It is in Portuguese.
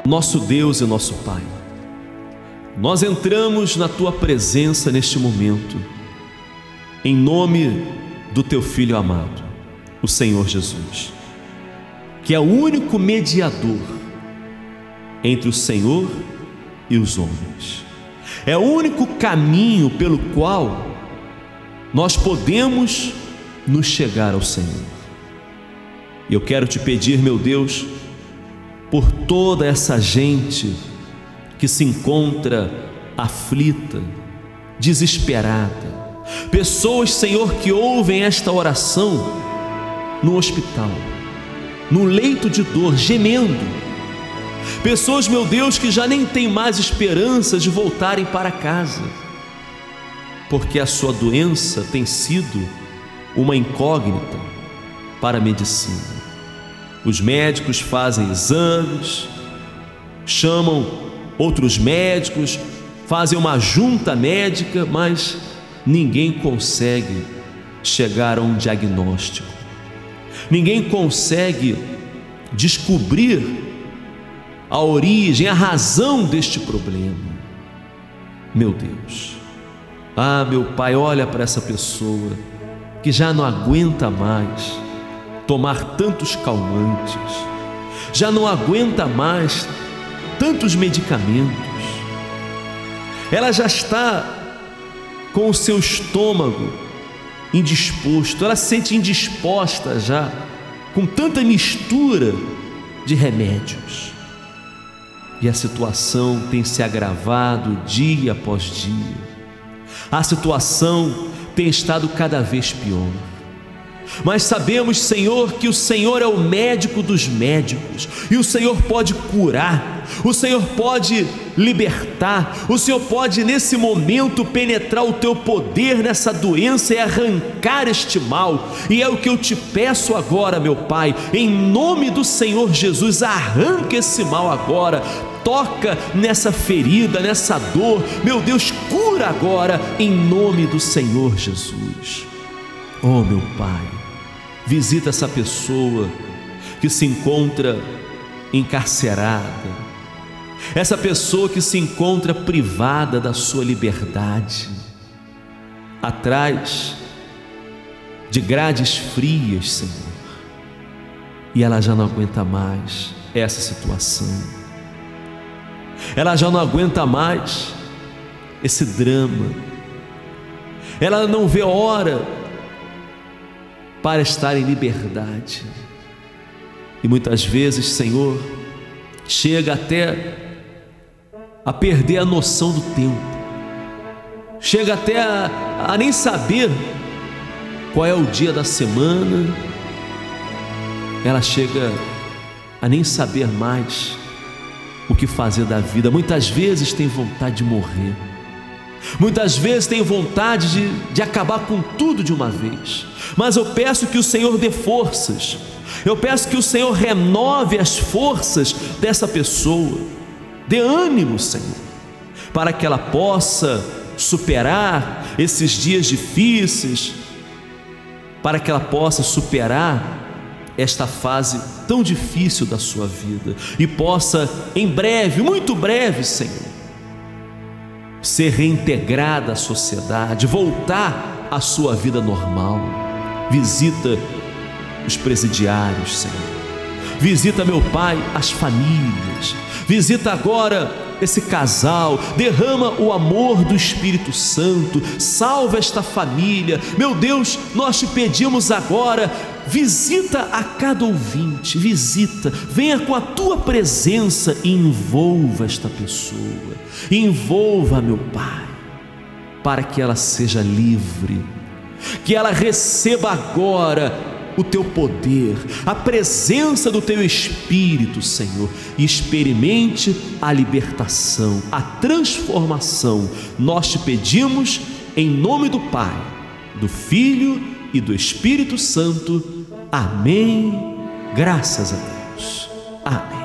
Nosso Deus e nosso Pai, nós entramos na Tua presença neste momento, em nome do Teu Filho amado, o Senhor Jesus, que é o único mediador entre o Senhor e os homens. É o único caminho pelo qual nós podemos nos chegar ao Senhor. E eu quero te pedir, meu Deus, por toda essa gente que se encontra aflita, desesperada, pessoas, Senhor, que ouvem esta oração no hospital, no leito de dor, gemendo, pessoas, meu Deus, que já nem têm mais esperança de voltarem para casa, porque a sua doença tem sido uma incógnita para a medicina. Os médicos fazem exames, chamam outros médicos, fazem uma junta médica, mas ninguém consegue chegar a um diagnóstico. Ninguém consegue descobrir a origem, a razão deste problema. Meu Deus, meu Pai, olha para essa pessoa que já não aguenta mais tomar tantos calmantes, já não aguenta mais tantos medicamentos, ela já está com o seu estômago indisposto, ela se sente indisposta já, com tanta mistura de remédios, e a situação tem se agravado dia após dia, a situação tem estado cada vez pior. Mas sabemos, Senhor, que o Senhor é o médico dos médicos, e o Senhor pode curar, o Senhor pode libertar, o Senhor pode nesse momento penetrar o Teu poder nessa doença e arrancar este mal. E é o que eu te peço agora, meu Pai, em nome do Senhor Jesus, arranca esse mal agora, toca nessa ferida, nessa dor, meu Deus, cura agora, em nome do Senhor Jesus. Oh, meu Pai, visita essa pessoa que se encontra encarcerada, essa pessoa que se encontra privada da sua liberdade, atrás de grades frias, Senhor, e ela já não aguenta mais essa situação, ela já não aguenta mais esse drama, ela não vê hora para estar em liberdade. E muitas vezes, Senhor, chega até a perder a noção do tempo, chega até a nem saber qual é o dia da semana, ela chega a nem saber mais o que fazer da vida. Muitas vezes tem vontade de morrer, muitas vezes tem vontade de acabar com tudo de uma vez. Mas eu peço que o Senhor dê forças, eu peço que o Senhor renove as forças dessa pessoa, dê ânimo, Senhor, para que ela possa superar esses dias difíceis, para que ela possa superar esta fase tão difícil da sua vida e possa em breve, muito breve, Senhor, ser reintegrada à sociedade, voltar à sua vida normal. Visita os presidiários, Senhor, visita, meu Pai, as famílias, visita agora esse casal, derrama o amor do Espírito Santo, salva esta família. Meu Deus, nós te pedimos agora, visita a cada ouvinte, visita, venha com a Tua presença e envolva esta pessoa, envolva, meu Pai, para que ela seja livre, que ela receba agora o Teu poder, a presença do Teu Espírito, Senhor, e experimente a libertação, a transformação. Nós te pedimos em nome do Pai, do Filho e do Espírito Santo. Amém. Graças a Deus. Amém.